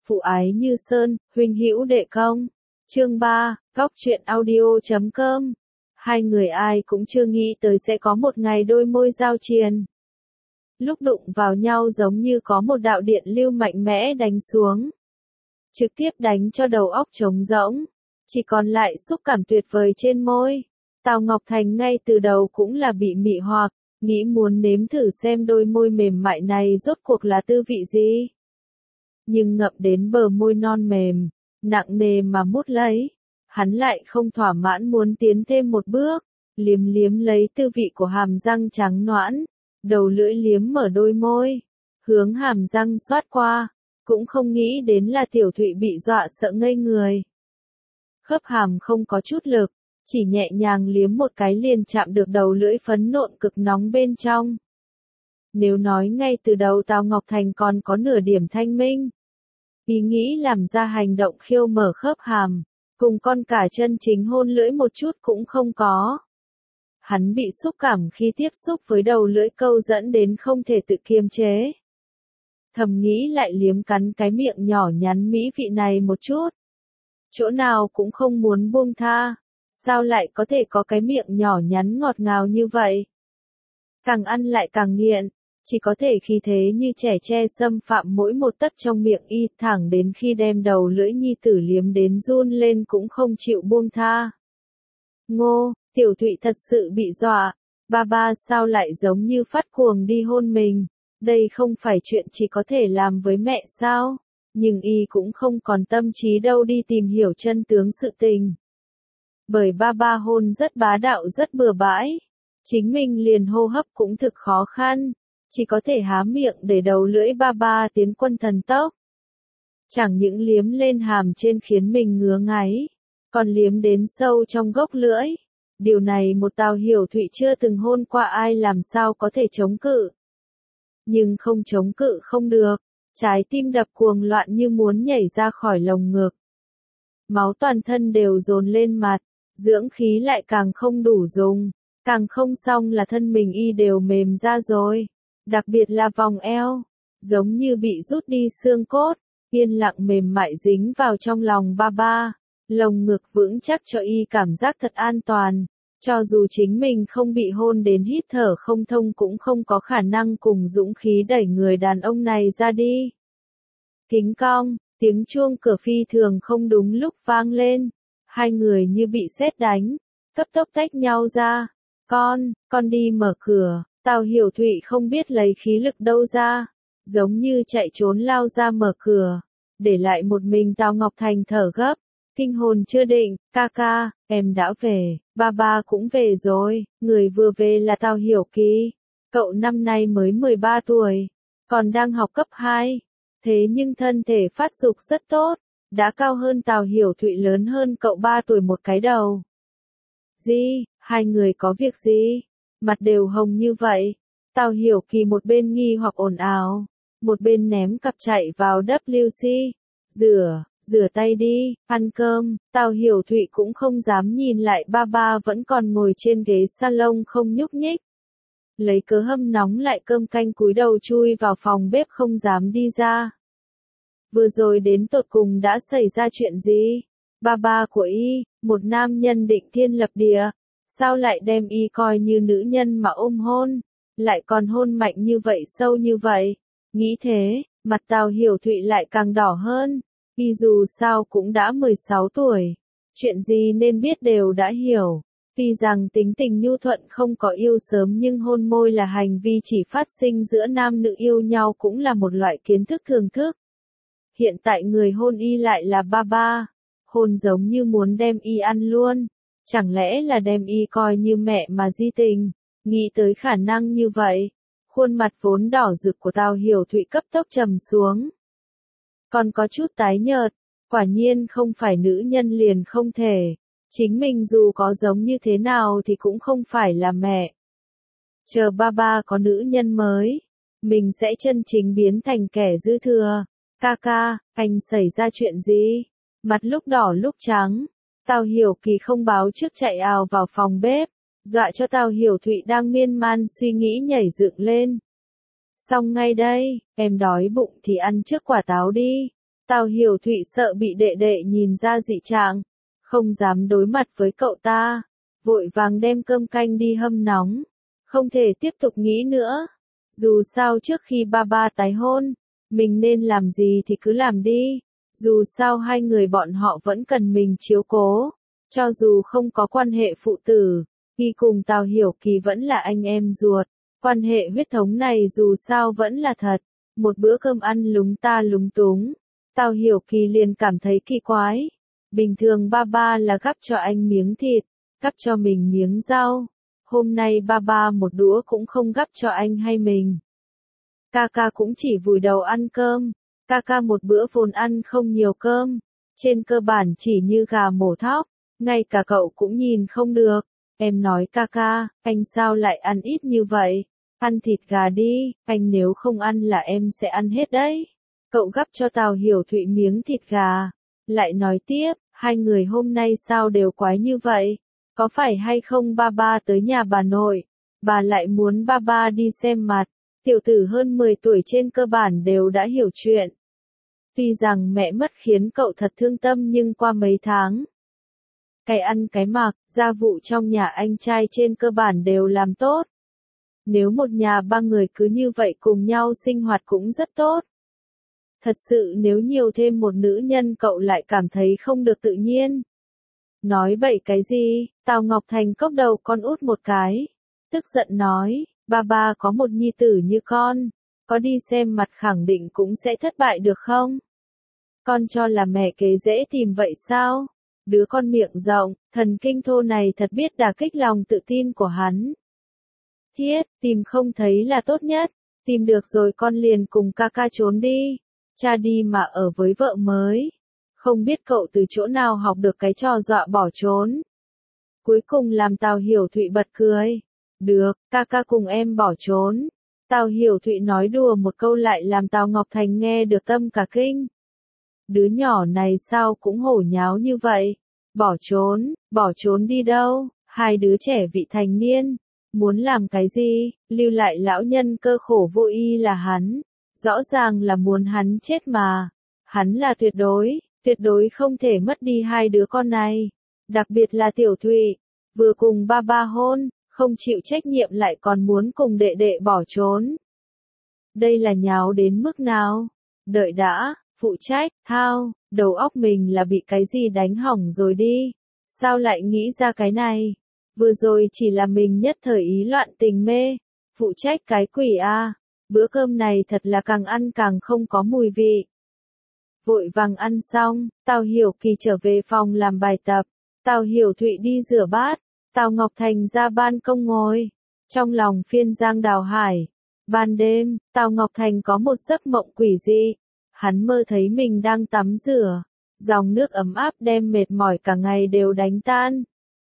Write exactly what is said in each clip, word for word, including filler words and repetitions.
Phụ ái như sơn, huynh hữu đệ công. Chương ba, góc truyện audio chấm com. Hai người ai cũng chưa nghĩ tới sẽ có một ngày đôi môi giao triền. Lúc đụng vào nhau giống như có một đạo điện lưu mạnh mẽ đánh xuống. Trực tiếp đánh cho đầu óc trống rỗng. Chỉ còn lại xúc cảm tuyệt vời trên môi. Tào Ngọc Thành ngay từ đầu cũng là bị mị hoặc, nghĩ muốn nếm thử xem đôi môi mềm mại này rốt cuộc là tư vị gì. Nhưng ngậm đến bờ môi non mềm, nặng nề mà mút lấy, hắn lại không thỏa mãn muốn tiến thêm một bước, liếm liếm lấy tư vị của hàm răng trắng nõn, đầu lưỡi liếm mở đôi môi, hướng hàm răng xoát qua, cũng không nghĩ đến là Tiểu Thụy bị dọa sợ ngây người. Khớp hàm không có chút lực, chỉ nhẹ nhàng liếm một cái liền chạm được đầu lưỡi phấn nộn cực nóng bên trong. Nếu nói ngay từ đầu Tào Ngọc Thành còn có nửa điểm thanh minh, ý nghĩ làm ra hành động khiêu mở khớp hàm, cùng con cả chân chính hôn lưỡi một chút cũng không có. Hắn bị xúc cảm khi tiếp xúc với đầu lưỡi câu dẫn đến không thể tự kiềm chế. Thầm nghĩ lại liếm cắn cái miệng nhỏ nhắn mỹ vị này một chút. Chỗ nào cũng không muốn buông tha, sao lại có thể có cái miệng nhỏ nhắn ngọt ngào như vậy. Càng ăn lại càng nghiện, chỉ có thể khí thế như trẻ tre xâm phạm mỗi một tấc trong miệng y thẳng đến khi đem đầu lưỡi nhi tử liếm đến run lên cũng không chịu buông tha. Ngô, Tiểu Thụy thật sự bị dọa, ba ba sao lại giống như phát cuồng đi hôn mình, đây không phải chuyện chỉ có thể làm với mẹ sao, nhưng y cũng không còn tâm trí đâu đi tìm hiểu chân tướng sự tình. Bởi ba ba hôn rất bá đạo rất bừa bãi, chính mình liền hô hấp cũng thực khó khăn, chỉ có thể há miệng để đầu lưỡi ba ba tiến quân thần tốc. Chẳng những liếm lên hàm trên khiến mình ngứa ngáy, còn liếm đến sâu trong gốc lưỡi. Điều này một Tào Hiểu Thụy chưa từng hôn qua ai làm sao có thể chống cự. Nhưng không chống cự không được, trái tim đập cuồng loạn như muốn nhảy ra khỏi lồng ngực. Máu toàn thân đều dồn lên mặt, dưỡng khí lại càng không đủ dùng, càng không xong là thân mình y đều mềm ra rồi. Đặc biệt là vòng eo, giống như bị rút đi xương cốt, yên lặng mềm mại dính vào trong lòng ba ba, lồng ngực vững chắc cho y cảm giác thật an toàn, cho dù chính mình không bị hôn đến hít thở không thông cũng không có khả năng cùng dũng khí đẩy người đàn ông này ra đi. Kính cong, tiếng chuông cửa phi thường không đúng lúc vang lên, hai người như bị sét đánh, cấp tốc tách nhau ra, con, con đi mở cửa. Tào Hiểu Thụy không biết lấy khí lực đâu ra, giống như chạy trốn lao ra mở cửa, để lại một mình Tào Ngọc Thành thở gấp, kinh hồn chưa định, ca ca, em đã về, ba ba cũng về rồi, người vừa về là Tào Hiểu Kỳ, cậu năm nay mới mười ba tuổi, còn đang học cấp hai, thế nhưng thân thể phát dục rất tốt, đã cao hơn Tào Hiểu Thụy lớn hơn cậu ba tuổi một cái đầu. Gì, hai người có việc gì? Mặt đều hồng như vậy. Tào Hiểu Kỳ một bên nghi hoặc ồn ào, một bên ném cặp chạy vào vê kép xê. Rửa, rửa tay đi, ăn cơm. Tào Hiểu Thụy cũng không dám nhìn lại ba ba vẫn còn ngồi trên ghế salon không nhúc nhích. Lấy cớ hâm nóng lại cơm canh cúi đầu chui vào phòng bếp không dám đi ra. Vừa rồi đến tột cùng đã xảy ra chuyện gì? Ba ba của y, một nam nhân định thiên lập địa. Sao lại đem y coi như nữ nhân mà ôm hôn, lại còn hôn mạnh như vậy sâu như vậy, nghĩ thế, mặt Tào Hiểu Thụy lại càng đỏ hơn, y dù sao cũng đã mười sáu tuổi, chuyện gì nên biết đều đã hiểu, tuy rằng tính tình nhu thuận không có yêu sớm nhưng hôn môi là hành vi chỉ phát sinh giữa nam nữ yêu nhau cũng là một loại kiến thức thường thức. Hiện tại người hôn y lại là ba ba, hôn giống như muốn đem y ăn luôn. Chẳng lẽ là đem y coi như mẹ mà di tình, nghĩ tới khả năng như vậy, khuôn mặt vốn đỏ rực của Tào Hiểu Thụy cấp tốc trầm xuống. Còn có chút tái nhợt, quả nhiên không phải nữ nhân liền không thể, chính mình dù có giống như thế nào thì cũng không phải là mẹ. Chờ ba ba có nữ nhân mới, mình sẽ chân chính biến thành kẻ dư thừa. Ca ca, anh xảy ra chuyện gì? Mặt lúc đỏ lúc trắng. Tào Hiểu Kỳ không báo trước chạy ào vào phòng bếp, dọa cho Tào Hiểu Thụy đang miên man suy nghĩ nhảy dựng lên. Xong ngay đây, em đói bụng thì ăn trước quả táo đi, Tào Hiểu Thụy sợ bị đệ đệ nhìn ra dị trạng, không dám đối mặt với cậu ta, vội vàng đem cơm canh đi hâm nóng, không thể tiếp tục nghĩ nữa. Dù sao trước khi ba ba tái hôn, mình nên làm gì thì cứ làm đi, dù sao hai người bọn họ vẫn cần mình chiếu cố, cho dù không có quan hệ phụ tử, khi cùng Tào Hiểu Kỳ vẫn là anh em ruột, quan hệ huyết thống này dù sao vẫn là thật. Một bữa cơm ăn lúng ta lúng túng, Tào Hiểu Kỳ liền cảm thấy kỳ quái. Bình thường ba ba là gắp cho anh miếng thịt, gắp cho mình miếng rau. Hôm nay ba ba một đũa cũng không gắp cho anh hay mình. Ca ca cũng chỉ vùi đầu ăn cơm. Ca ca một bữa vốn ăn không nhiều cơm. Trên cơ bản chỉ như gà mổ thóc. Ngay cả cậu cũng nhìn không được. Em nói ca ca, anh sao lại ăn ít như vậy? Ăn thịt gà đi, anh nếu không ăn là em sẽ ăn hết đấy. Cậu gắp cho Tào Hiểu Thụy miếng thịt gà. Lại nói tiếp, hai người hôm nay sao đều quái như vậy? Có phải hay không ba ba tới nhà bà nội? Bà lại muốn ba ba đi xem mặt. Tiểu tử hơn mười tuổi trên cơ bản đều đã hiểu chuyện. Tuy rằng mẹ mất khiến cậu thật thương tâm nhưng qua mấy tháng, cái ăn cái mặc, gia vụ trong nhà anh trai trên cơ bản đều làm tốt. Nếu một nhà ba người cứ như vậy cùng nhau sinh hoạt cũng rất tốt. Thật sự nếu nhiều thêm một nữ nhân cậu lại cảm thấy không được tự nhiên. Nói bậy cái gì, Tào Ngọc Thành cốc đầu con út một cái. Tức giận nói, ba ba có một nhi tử như con, có đi xem mặt khẳng định cũng sẽ thất bại được không? Con cho là mẹ kế dễ tìm vậy sao? Đứa con miệng rộng, thần kinh thô này thật biết đả kích lòng tự tin của hắn. Thiết, tìm không thấy là tốt nhất, tìm được rồi con liền cùng ca ca trốn đi, cha đi mà ở với vợ mới. Không biết cậu từ chỗ nào học được cái trò dọa bỏ trốn. Cuối cùng làm Tào Hiểu Thụy bật cười. Được, ca ca cùng em bỏ trốn. Tào Hiểu Thụy nói đùa một câu lại làm Tào Ngọc Thành nghe được tâm cả kinh. Đứa nhỏ này sao cũng hổ nháo như vậy? Bỏ trốn, bỏ trốn đi đâu? Hai đứa trẻ vị thành niên, muốn làm cái gì? Lưu lại lão nhân cơ khổ vô y là hắn. Rõ ràng là muốn hắn chết mà. Hắn là tuyệt đối, tuyệt đối không thể mất đi hai đứa con này. Đặc biệt là Tiểu Thụy, vừa cùng ba ba hôn, không chịu trách nhiệm lại còn muốn cùng đệ đệ bỏ trốn. Đây là nháo đến mức nào? Đợi đã, phụ trách, thao, đầu óc mình là bị cái gì đánh hỏng rồi đi. Sao lại nghĩ ra cái này? Vừa rồi chỉ là mình nhất thời ý loạn tình mê. Phụ trách cái quỷ a, bữa cơm này thật là càng ăn càng không có mùi vị. Vội vàng ăn xong, Tào Hiểu Kỳ trở về phòng làm bài tập. Tào Hiểu Thụy đi rửa bát. Tào Ngọc Thành ra ban công ngồi. Trong lòng phiên giang đào hải. Ban đêm, Tào Ngọc Thành có một giấc mộng quỷ dị. Hắn mơ thấy mình đang tắm rửa. Dòng nước ấm áp đem mệt mỏi cả ngày đều đánh tan.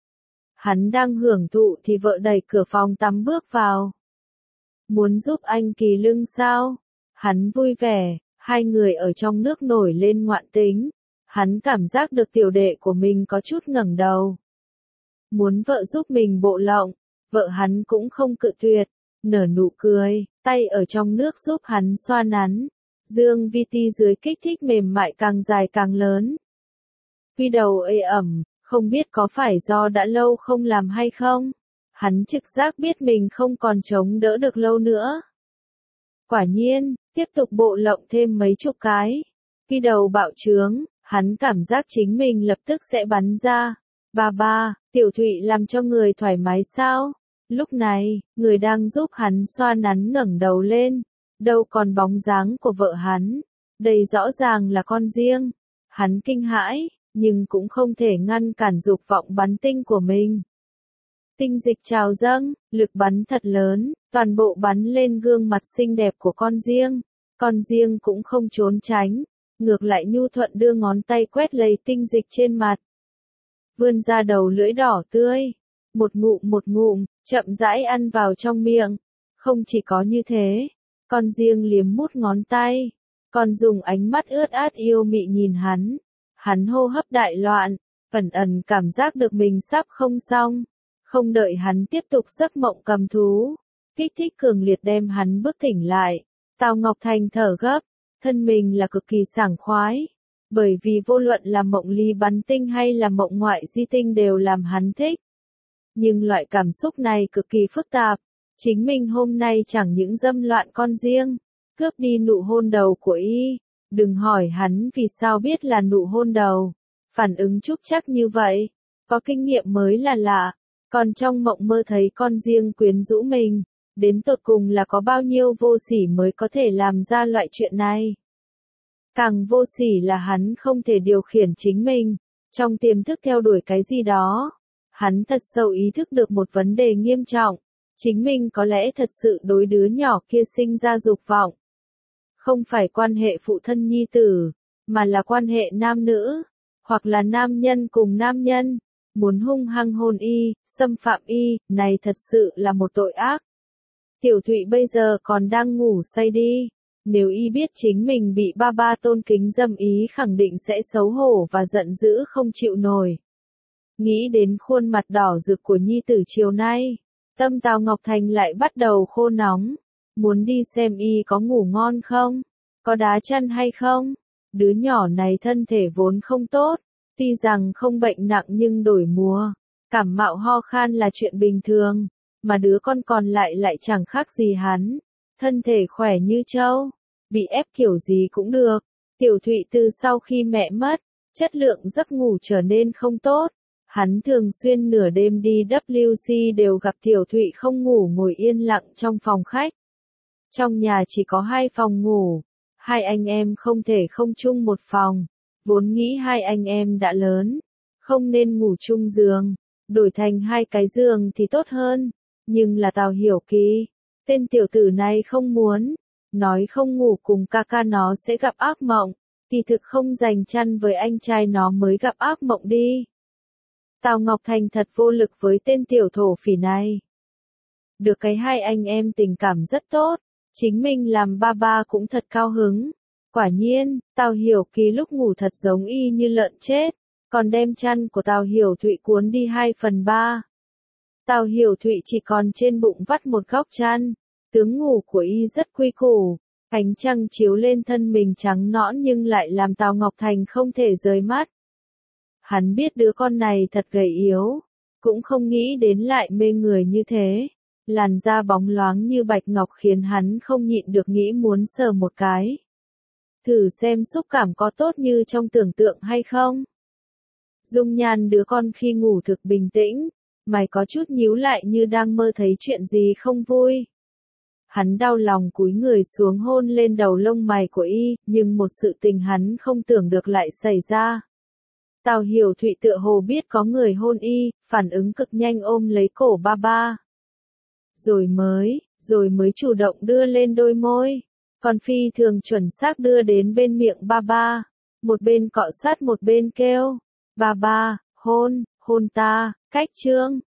Hắn đang hưởng thụ thì vợ đẩy cửa phòng tắm bước vào. Muốn giúp anh kỳ lưng sao? Hắn vui vẻ, hai người ở trong nước nổi lên ngoạn tính. Hắn cảm giác được tiểu đệ của mình có chút ngẩng đầu. Muốn vợ giúp mình bộ lộng, vợ hắn cũng không cự tuyệt, nở nụ cười, tay ở trong nước giúp hắn xoa nắn. Dương vi ti dưới kích thích mềm mại càng dài càng lớn. Quy đầu ê ẩm, không biết có phải do đã lâu không làm hay không? Hắn trực giác biết mình không còn chống đỡ được lâu nữa. Quả nhiên, tiếp tục bộ lộng thêm mấy chục cái. Quy đầu bạo trướng, hắn cảm giác chính mình lập tức sẽ bắn ra. Ba ba, Tiểu Thụy làm cho người thoải mái sao? Lúc này, người đang giúp hắn xoa nắn ngẩng đầu lên. Đâu còn bóng dáng của vợ hắn. Đây rõ ràng là con riêng. Hắn kinh hãi, nhưng cũng không thể ngăn cản dục vọng bắn tinh của mình. Tinh dịch trào dâng, lực bắn thật lớn, toàn bộ bắn lên gương mặt xinh đẹp của con riêng. Con riêng cũng không trốn tránh, ngược lại nhu thuận đưa ngón tay quét lấy tinh dịch trên mặt. Vươn ra đầu lưỡi đỏ tươi, một ngụm một ngụm, chậm rãi ăn vào trong miệng. Không chỉ có như thế, con riêng liếm mút ngón tay, còn dùng ánh mắt ướt át yêu mị nhìn hắn. Hắn hô hấp đại loạn, ẩn ẩn cảm giác được mình sắp không xong. Không đợi hắn tiếp tục giấc mộng cầm thú, kích thích cường liệt đem hắn bức tỉnh lại. Tào Ngọc Thành thở gấp, thân mình là cực kỳ sảng khoái. Bởi vì vô luận là mộng ly bắn tinh hay là mộng ngoại di tinh đều làm hắn thích. Nhưng loại cảm xúc này cực kỳ phức tạp. Chính mình hôm nay chẳng những dâm loạn con riêng, cướp đi nụ hôn đầu của y. Đừng hỏi hắn vì sao biết là nụ hôn đầu. Phản ứng chúc chắc như vậy. Có kinh nghiệm mới là lạ. Còn trong mộng mơ thấy con riêng quyến rũ mình. Đến tột cùng là có bao nhiêu vô sỉ mới có thể làm ra loại chuyện này. Càng vô sỉ là hắn không thể điều khiển chính mình. Trong tiềm thức theo đuổi cái gì đó. Hắn thật sâu ý thức được một vấn đề nghiêm trọng. Chính mình có lẽ thật sự đối đứa nhỏ kia sinh ra dục vọng. Không phải quan hệ phụ thân nhi tử, mà là quan hệ nam nữ, hoặc là nam nhân cùng nam nhân. Muốn hung hăng hôn y, xâm phạm y, này thật sự là một tội ác. Tiểu Thụy bây giờ còn đang ngủ say đi. Nếu y biết chính mình bị ba ba tôn kính dâm ý khẳng định sẽ xấu hổ và giận dữ không chịu nổi. Nghĩ đến khuôn mặt đỏ rực của nhi tử chiều nay, tâm Tào Ngọc Thành lại bắt đầu khô nóng. Muốn đi xem y có ngủ ngon không? Có đá chăn hay không? Đứa nhỏ này thân thể vốn không tốt. Tuy rằng không bệnh nặng nhưng đổi mùa. Cảm mạo ho khan là chuyện bình thường. Mà đứa con còn lại lại chẳng khác gì hắn. Thân thể khỏe như trâu. Bị ép kiểu gì cũng được. Tiểu Thụy từ sau khi mẹ mất, chất lượng giấc ngủ trở nên không tốt. Hắn thường xuyên nửa đêm đi vê kép xê đều gặp Tiểu Thụy không ngủ ngồi yên lặng trong phòng khách. Trong nhà chỉ có hai phòng ngủ. Hai anh em không thể không chung một phòng. Vốn nghĩ hai anh em đã lớn. Không nên ngủ chung giường. Đổi thành hai cái giường thì tốt hơn. Nhưng là Tào Hiểu Kỳ. Tên tiểu tử này không muốn. Nói không ngủ cùng ca ca nó sẽ gặp ác mộng. Kỳ thực không dành chăn với anh trai nó mới gặp ác mộng đi. Tào Ngọc Thành thật vô lực với tên tiểu thổ phỉ này. Được cái hai anh em tình cảm rất tốt. Chính mình làm ba ba cũng thật cao hứng. Quả nhiên, Tào Hiểu Kỳ lúc ngủ thật giống y như lợn chết. Còn đem chăn của Tào Hiểu Thụy cuốn đi hai phần ba. Tào Hiểu Thụy chỉ còn trên bụng vắt một góc chăn. Tướng ngủ của y rất quy củ. Ánh trăng chiếu lên thân mình trắng nõn nhưng lại làm Tào Ngọc Thành không thể rời mắt. Hắn biết đứa con này thật gầy yếu. Cũng không nghĩ đến lại mê người như thế. Làn da bóng loáng như bạch ngọc khiến hắn không nhịn được nghĩ muốn sờ một cái. Thử xem xúc cảm có tốt như trong tưởng tượng hay không. Dung nhan đứa con khi ngủ thực bình tĩnh. Mày có chút nhíu lại như đang mơ thấy chuyện gì không vui. Hắn đau lòng cúi người xuống hôn lên đầu lông mày của y, nhưng một sự tình hắn không tưởng được lại xảy ra. Tào Hiểu Thụy tựa hồ biết có người hôn y, phản ứng cực nhanh ôm lấy cổ ba ba. Rồi mới, rồi mới chủ động đưa lên đôi môi. Còn phi thường chuẩn xác đưa đến bên miệng ba ba. Một bên cọ sát một bên kêu. Ba ba, hôn, hôn ta, cách trương.